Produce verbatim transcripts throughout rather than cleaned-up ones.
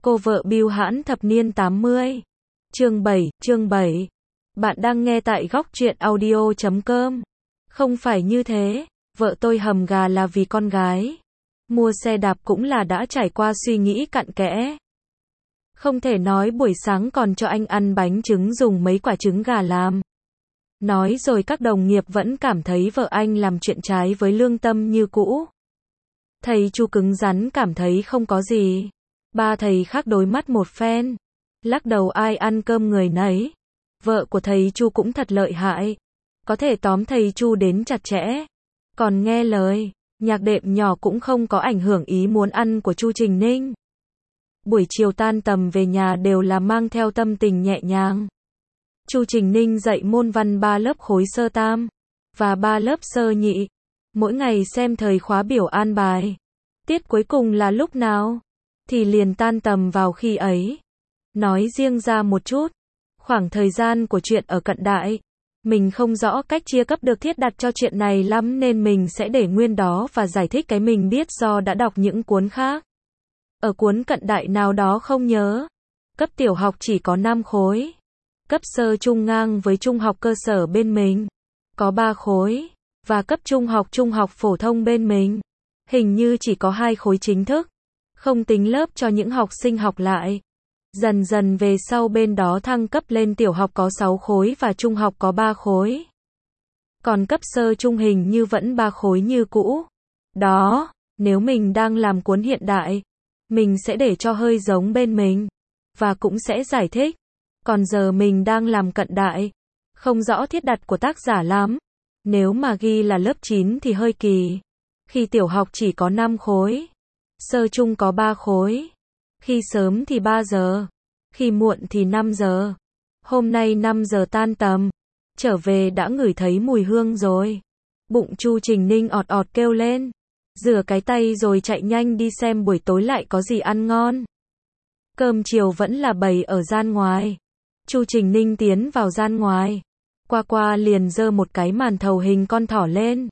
Cô vợ bưu hãn thập niên tám mươi. Chương bảy, chương bảy. Bạn đang nghe tại góc truyện audio chấm com. Không phải như thế, vợ tôi hầm gà là vì con gái. Mua xe đạp cũng là đã trải qua suy nghĩ cặn kẽ. Không thể nói buổi sáng còn cho anh ăn bánh trứng dùng mấy quả trứng gà làm. Nói rồi các đồng nghiệp vẫn cảm thấy vợ anh làm chuyện trái với lương tâm như cũ. Thầy Chu cứng rắn cảm thấy không có gì. Ba thầy khác đối mắt một phen. Lắc đầu ai ăn cơm người nấy. Vợ của thầy Chu cũng thật lợi hại. Có thể tóm thầy Chu đến chặt chẽ. Còn nghe lời, nhạc đệm nhỏ cũng không có ảnh hưởng ý muốn ăn của Chu Trình Ninh. Buổi chiều tan tầm về nhà đều là mang theo tâm tình nhẹ nhàng. Chu Trình Ninh dạy môn văn ba lớp khối sơ tam và ba lớp sơ nhị. Mỗi ngày xem thời khóa biểu an bài. Tiết cuối cùng là lúc nào? Thì liền tan tầm vào khi ấy. Nói riêng ra một chút, khoảng thời gian của chuyện ở cận đại, mình không rõ cách chia cấp được thiết đặt cho chuyện này lắm nên mình sẽ để nguyên đó và giải thích cái mình biết do đã đọc những cuốn khác. Ở cuốn cận đại nào đó không nhớ. Cấp tiểu học chỉ có năm khối. Cấp sơ trung ngang với trung học cơ sở bên mình có ba khối. Và cấp trung học trung học phổ thông bên mình hình như chỉ có hai khối chính thức. Không tính lớp cho những học sinh học lại. Dần dần về sau bên đó thăng cấp lên tiểu học có sáu khối và trung học có ba khối. Còn cấp sơ trung hình như vẫn ba khối như cũ. Đó, nếu mình đang làm cuốn hiện đại, mình sẽ để cho hơi giống bên mình. Và cũng sẽ giải thích. Còn giờ mình đang làm cận đại. Không rõ thiết đặt của tác giả lắm. Nếu mà ghi là lớp chín thì hơi kỳ. Khi tiểu học chỉ có năm khối. Sơ trung có ba khối. Khi sớm thì ba giờ. Khi muộn thì năm giờ. Hôm nay năm giờ tan tầm. Trở về đã ngửi thấy mùi hương rồi. Bụng Chu Trình Ninh ọt ọt kêu lên. Rửa cái tay rồi chạy nhanh đi xem buổi tối lại có gì ăn ngon. Cơm chiều vẫn là bày ở gian ngoài. Chu Trình Ninh tiến vào gian ngoài. Qua qua liền giơ một cái màn thầu hình con thỏ lên.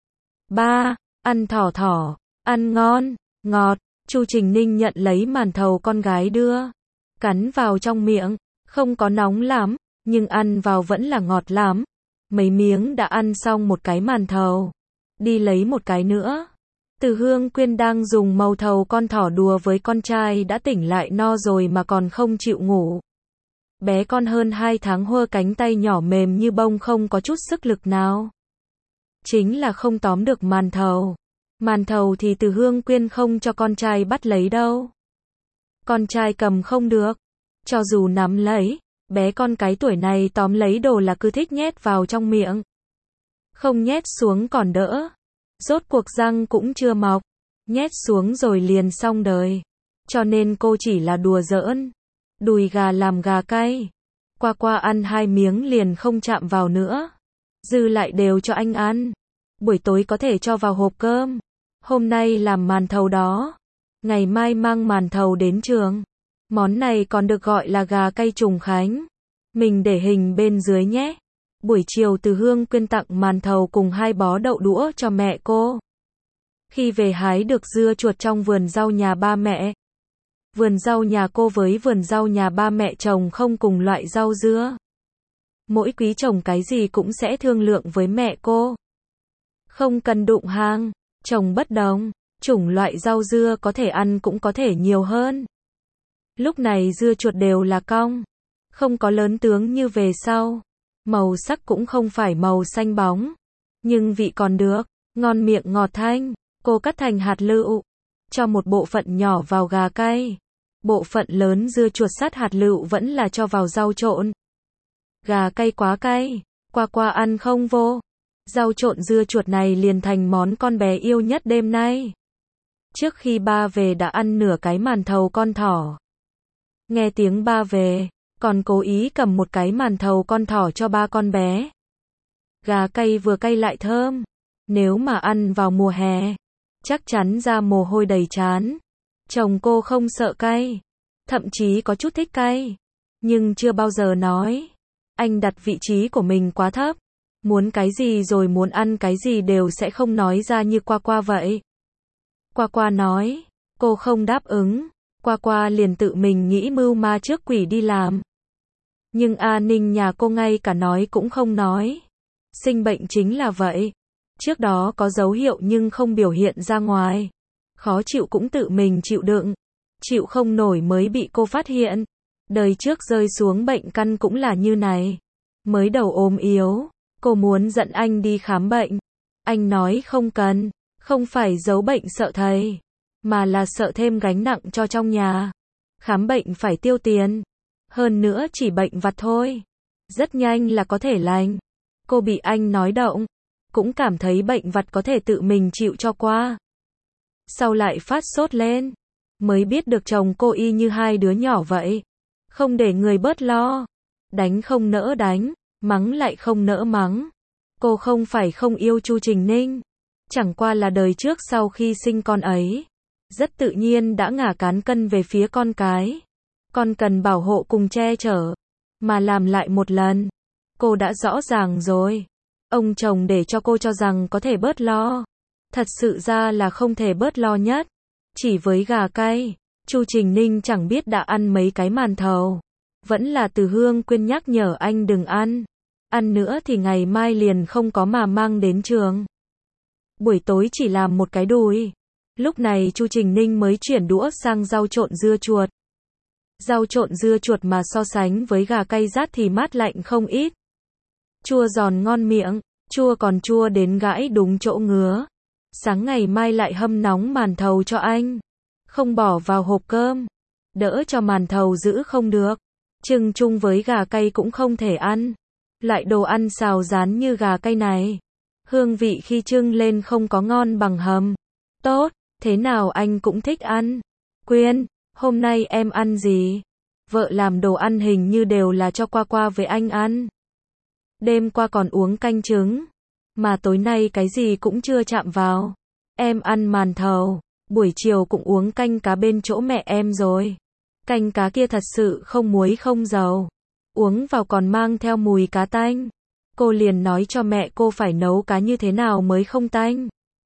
Ba, ăn thỏ thỏ, ăn ngon, ngọt. Chu Trình Ninh nhận lấy màn thầu con gái đưa. Cắn vào trong miệng, không có nóng lắm, nhưng ăn vào vẫn là ngọt lắm. Mấy miếng đã ăn xong một cái màn thầu. Đi lấy một cái nữa. Từ Hương Quyên đang dùng màu thầu con thỏ đùa với con trai đã tỉnh lại no rồi mà còn không chịu ngủ. Bé con hơn hai tháng hơ cánh tay nhỏ mềm như bông không có chút sức lực nào. Chính là không tóm được màn thầu. Màn thầu thì Từ Hương Quyên không cho con trai bắt lấy đâu. Con trai cầm không được. Cho dù nắm lấy, bé con cái tuổi này tóm lấy đồ là cứ thích nhét vào trong miệng. Không nhét xuống còn đỡ. Rốt cuộc răng cũng chưa mọc. Nhét xuống rồi liền xong đời. Cho nên cô chỉ là đùa giỡn. Đùi gà làm gà cay. Qua qua ăn hai miếng liền không chạm vào nữa. Dư lại đều cho anh ăn. Buổi tối có thể cho vào hộp cơm. Hôm nay làm màn thầu đó. Ngày mai mang màn thầu đến trường. Món này còn được gọi là gà cay trùng khánh. Mình để hình bên dưới nhé. Buổi chiều Từ Hương Quyên tặng màn thầu cùng hai bó đậu đũa cho mẹ cô. Khi về hái được dưa chuột trong vườn rau nhà ba mẹ. Vườn rau nhà cô với vườn rau nhà ba mẹ trồng không cùng loại rau dưa. Mỗi quý trồng cái gì cũng sẽ thương lượng với mẹ cô. Không cần đụng hàng, trồng bất đồng, chủng loại rau dưa có thể ăn cũng có thể nhiều hơn. Lúc này dưa chuột đều là cong, không có lớn tướng như về sau. Màu sắc cũng không phải màu xanh bóng, nhưng vị còn được, ngon miệng ngọt thanh. Cô cắt thành hạt lựu, cho một bộ phận nhỏ vào gà cay. Bộ phận lớn dưa chuột sát hạt lựu vẫn là cho vào rau trộn. Gà cay quá cay, qua qua ăn không vô. Rau trộn dưa chuột này liền thành món con bé yêu nhất đêm nay. Trước khi ba về đã ăn nửa cái màn thầu con thỏ. Nghe tiếng ba về, còn cố ý cầm một cái màn thầu con thỏ cho ba con bé. Gà cay vừa cay lại thơm. Nếu mà ăn vào mùa hè, chắc chắn ra mồ hôi đầy trán. Chồng cô không sợ cay, thậm chí có chút thích cay, nhưng chưa bao giờ nói. Anh đặt vị trí của mình quá thấp, muốn cái gì rồi muốn ăn cái gì đều sẽ không nói ra như qua qua vậy. Qua qua nói, cô không đáp ứng, Qua Qua liền tự mình nghĩ mưu ma trước quỷ đi làm. Nhưng A Ninh nhà cô ngay cả nói cũng không nói. Sinh bệnh chính là vậy. Trước đó có dấu hiệu nhưng không biểu hiện ra ngoài. Khó chịu cũng tự mình chịu đựng. Chịu không nổi mới bị cô phát hiện. Đời trước rơi xuống bệnh căn cũng là như này. Mới đầu ốm yếu, cô muốn dẫn anh đi khám bệnh. Anh nói không cần, không phải giấu bệnh sợ thầy, mà là sợ thêm gánh nặng cho trong nhà. Khám bệnh phải tiêu tiền. Hơn nữa chỉ bệnh vặt thôi. Rất nhanh là có thể lành. Cô bị anh nói động. Cũng cảm thấy bệnh vặt có thể tự mình chịu cho qua. Sau lại phát sốt lên. Mới biết được chồng cô y như hai đứa nhỏ vậy. Không để người bớt lo. Đánh không nỡ đánh. Mắng lại không nỡ mắng. Cô không phải không yêu Chu Trình Ninh. Chẳng qua là đời trước sau khi sinh con ấy. Rất tự nhiên đã ngả cán cân về phía con cái. Con cần bảo hộ cùng che chở. Mà làm lại một lần. Cô đã rõ ràng rồi. Ông chồng để cho cô cho rằng có thể bớt lo. Thật sự ra là không thể bớt lo nhất. Chỉ với gà cay, Chu Trình Ninh chẳng biết đã ăn mấy cái màn thầu. Vẫn là Từ Hương Quyên nhắc nhở anh đừng ăn. Ăn nữa thì ngày mai liền không có mà mang đến trường. Buổi tối chỉ làm một cái đùi. Lúc này Chu Trình Ninh mới chuyển đũa sang rau trộn dưa chuột. Rau trộn dưa chuột mà so sánh với gà cay rát thì mát lạnh không ít. Chua giòn ngon miệng, chua còn chua đến gãi đúng chỗ ngứa. Sáng ngày mai lại hâm nóng màn thầu cho anh. Không bỏ vào hộp cơm. Đỡ cho màn thầu giữ không được. Trưng chung với gà cay cũng không thể ăn. Loại đồ ăn xào rán như gà cay này. Hương vị khi trưng lên không có ngon bằng hầm. Tốt, thế nào anh cũng thích ăn. Quyên, hôm nay em ăn gì? Vợ làm đồ ăn hình như đều là cho Qua Qua với anh ăn. Đêm qua còn uống canh trứng. Mà tối nay cái gì cũng chưa chạm vào. Em ăn màn thầu. Buổi chiều cũng uống canh cá bên chỗ mẹ em rồi. Canh cá kia thật sự không muối không dầu. Uống vào còn mang theo mùi cá tanh. Cô liền nói cho mẹ cô phải nấu cá như thế nào mới không tanh.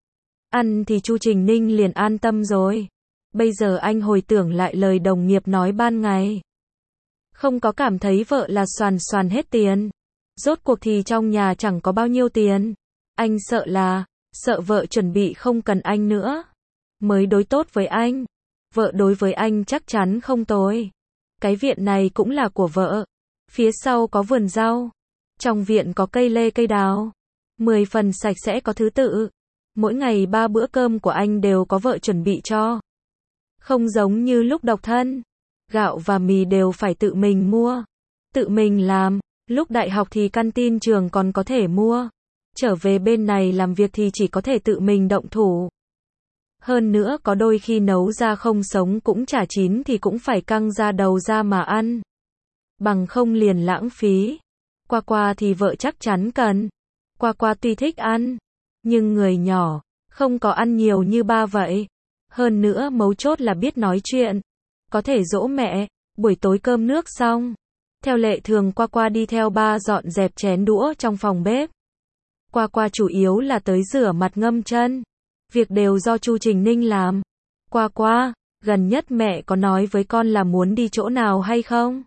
Ăn thì Chu Trình Ninh liền an tâm rồi. Bây giờ anh hồi tưởng lại lời đồng nghiệp nói ban ngày. Không có cảm thấy vợ là xoàn xoàn hết tiền. Rốt cuộc thì trong nhà chẳng có bao nhiêu tiền. Anh sợ là, sợ vợ chuẩn bị không cần anh nữa. Mới đối tốt với anh. Vợ đối với anh chắc chắn không tồi. Cái viện này cũng là của vợ. Phía sau có vườn rau. Trong viện có cây lê cây đào. Mười phần sạch sẽ có thứ tự. Mỗi ngày ba bữa cơm của anh đều có vợ chuẩn bị cho. Không giống như lúc độc thân. Gạo và mì đều phải tự mình mua. Tự mình làm. Lúc đại học thì canteen trường còn có thể mua. Trở về bên này làm việc thì chỉ có thể tự mình động thủ. Hơn nữa có đôi khi nấu ra không sống cũng chả chín thì cũng phải căng ra đầu ra mà ăn. Bằng không liền lãng phí. Qua Qua thì vợ chắc chắn cần. Qua Qua tuy thích ăn. Nhưng người nhỏ. Không có ăn nhiều như ba vậy. Hơn nữa mấu chốt là biết nói chuyện. Có thể dỗ mẹ. Buổi tối cơm nước xong. Theo lệ thường Qua Qua đi theo ba dọn dẹp chén đũa trong phòng bếp. Qua Qua chủ yếu là tới rửa mặt ngâm chân. Việc đều do Chu Trình Ninh làm. Qua Qua, gần nhất mẹ có nói với con là muốn đi chỗ nào hay không?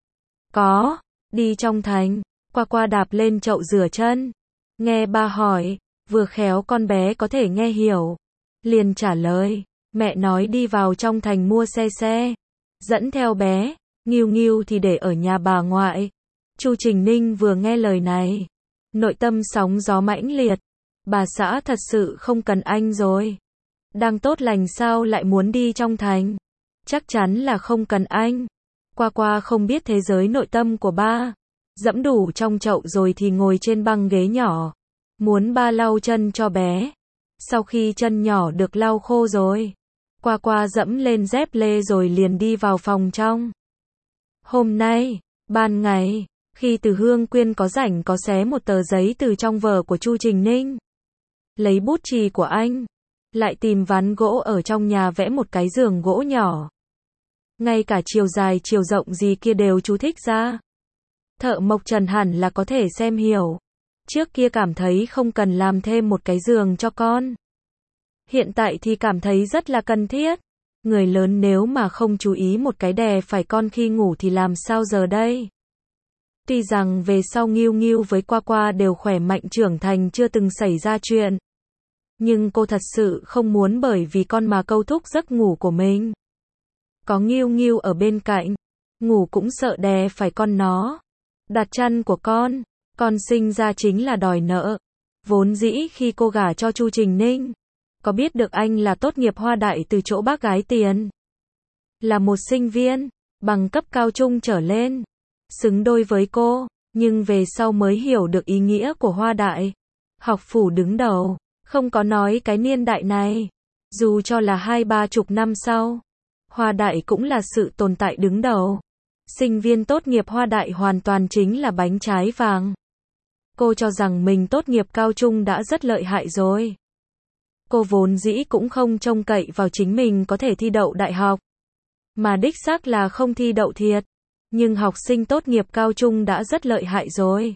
Có, đi trong thành. Qua Qua đạp lên chậu rửa chân. Nghe ba hỏi, vừa khéo con bé có thể nghe hiểu. Liền trả lời, mẹ nói đi vào trong thành mua xe xe. Dẫn theo bé, Nghiêu Nghiêu thì để ở nhà bà ngoại. Chu Trình Ninh vừa nghe lời này. Nội tâm sóng gió mãnh liệt. Bà xã thật sự không cần anh rồi. Đang tốt lành sao lại muốn đi trong thành. Chắc chắn là không cần anh. Qua Qua không biết thế giới nội tâm của ba. Dẫm đủ trong chậu rồi thì ngồi trên băng ghế nhỏ. Muốn ba lau chân cho bé. Sau khi chân nhỏ được lau khô rồi. Qua Qua dẫm lên dép lê rồi liền đi vào phòng trong. Hôm nay, ban ngày, khi Từ Hương Quyên có rảnh có xé một tờ giấy từ trong vở của Chu Trình Ninh. Lấy bút chì của anh. Lại tìm ván gỗ ở trong nhà vẽ một cái giường gỗ nhỏ. Ngay cả chiều dài chiều rộng gì kia đều chú thích ra. Thợ mộc Trần hẳn là có thể xem hiểu. Trước kia cảm thấy không cần làm thêm một cái giường cho con. Hiện tại thì cảm thấy rất là cần thiết. Người lớn nếu mà không chú ý một cái đè phải con khi ngủ thì làm sao giờ đây? Tuy rằng về sau Nghiêu Nghiêu với Qua Qua đều khỏe mạnh trưởng thành chưa từng xảy ra chuyện. Nhưng cô thật sự không muốn bởi vì con mà câu thúc giấc ngủ của mình. Có Nghiêu Nghiêu ở bên cạnh, ngủ cũng sợ đè phải con nó. Đặt chăn của con, con sinh ra chính là đòi nợ. Vốn dĩ khi cô gả cho Chu Trình Ninh, có biết được anh là tốt nghiệp Hoa Đại từ chỗ bác gái tiền. Là một sinh viên, bằng cấp cao trung trở lên. Xứng đôi với cô, nhưng về sau mới hiểu được ý nghĩa của Hoa Đại. Học phủ đứng đầu, không có nói cái niên đại này. Dù cho là hai ba chục năm sau, Hoa Đại cũng là sự tồn tại đứng đầu. Sinh viên tốt nghiệp Hoa Đại hoàn toàn chính là bánh trái vàng. Cô cho rằng mình tốt nghiệp cao trung đã rất lợi hại rồi. Cô vốn dĩ cũng không trông cậy vào chính mình có thể thi đậu đại học. Mà đích xác là không thi đậu thiệt. Nhưng học sinh tốt nghiệp cao trung đã rất lợi hại rồi.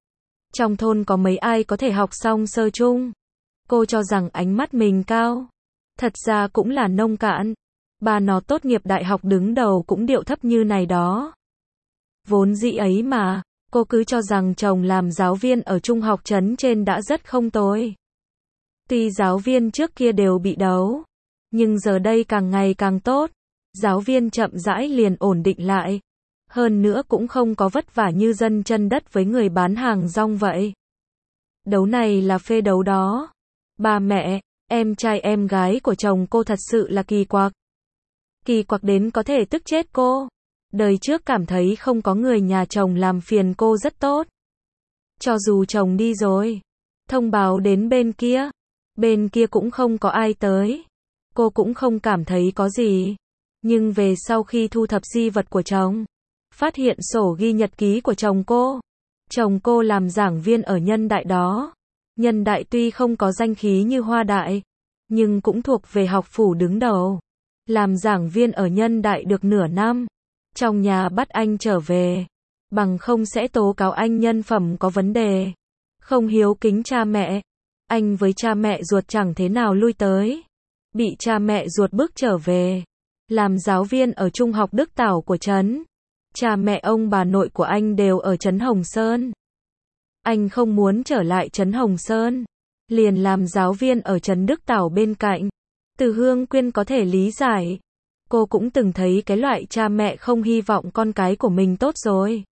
Trong thôn có mấy ai có thể học xong sơ trung. Cô cho rằng ánh mắt mình cao. Thật ra cũng là nông cạn. Bà nó tốt nghiệp đại học đứng đầu cũng điệu thấp như này đó. Vốn dĩ ấy mà, cô cứ cho rằng chồng làm giáo viên ở trung học trấn trên đã rất không tồi. Tuy giáo viên trước kia đều bị đấu, nhưng giờ đây càng ngày càng tốt. Giáo viên chậm rãi liền ổn định lại. Hơn nữa cũng không có vất vả như dân chân đất với người bán hàng rong vậy. Đấu này là phê đấu đó. Ba mẹ, em trai em gái của chồng cô thật sự là kỳ quặc. Kỳ quặc đến có thể tức chết cô. Đời trước cảm thấy không có người nhà chồng làm phiền cô rất tốt. Cho dù chồng đi rồi, thông báo đến bên kia, bên kia cũng không có ai tới. Cô cũng không cảm thấy có gì. Nhưng về sau khi thu thập di vật của chồng, phát hiện sổ ghi nhật ký của chồng cô. Chồng cô làm giảng viên ở Nhân Đại đó. Nhân Đại tuy không có danh khí như Hoa Đại, nhưng cũng thuộc về học phủ đứng đầu. Làm giảng viên ở Nhân Đại được nửa năm. Trong nhà bắt anh trở về. Bằng không sẽ tố cáo anh nhân phẩm có vấn đề. Không hiếu kính cha mẹ. Anh với cha mẹ ruột chẳng thế nào lui tới. Bị cha mẹ ruột bức trở về. Làm giáo viên ở trung học Đức Tảo của trấn. Cha mẹ ông bà nội của anh đều ở trấn Hồng Sơn. Anh không muốn trở lại trấn Hồng Sơn. Liền làm giáo viên ở trấn Đức Tảo bên cạnh. Từ Hương Quyên có thể lý giải. Cô cũng từng thấy cái loại cha mẹ không hy vọng con cái của mình tốt rồi.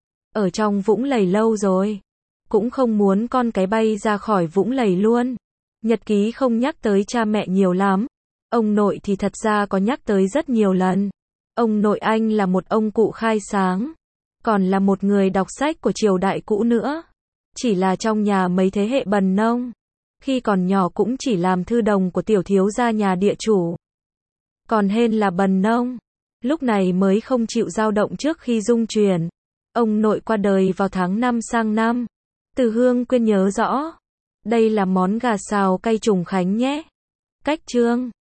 Ở trong vũng lầy lâu rồi. Cũng không muốn con cái bay ra khỏi vũng lầy luôn. Nhật ký không nhắc tới cha mẹ nhiều lắm. Ông nội thì thật ra có nhắc tới rất nhiều lần. Ông nội anh là một ông cụ khai sáng. Còn là một người đọc sách của triều đại cũ nữa. Chỉ là trong nhà mấy thế hệ bần nông. Khi còn nhỏ cũng chỉ làm thư đồng của tiểu thiếu gia nhà địa chủ. Còn hên là bần nông. Lúc này mới không chịu dao động trước khi dung truyền. Ông nội qua đời vào tháng năm sang năm. Từ Hương Quyên nhớ rõ. Đây là món gà xào cay trùng khánh nhé. Cách chương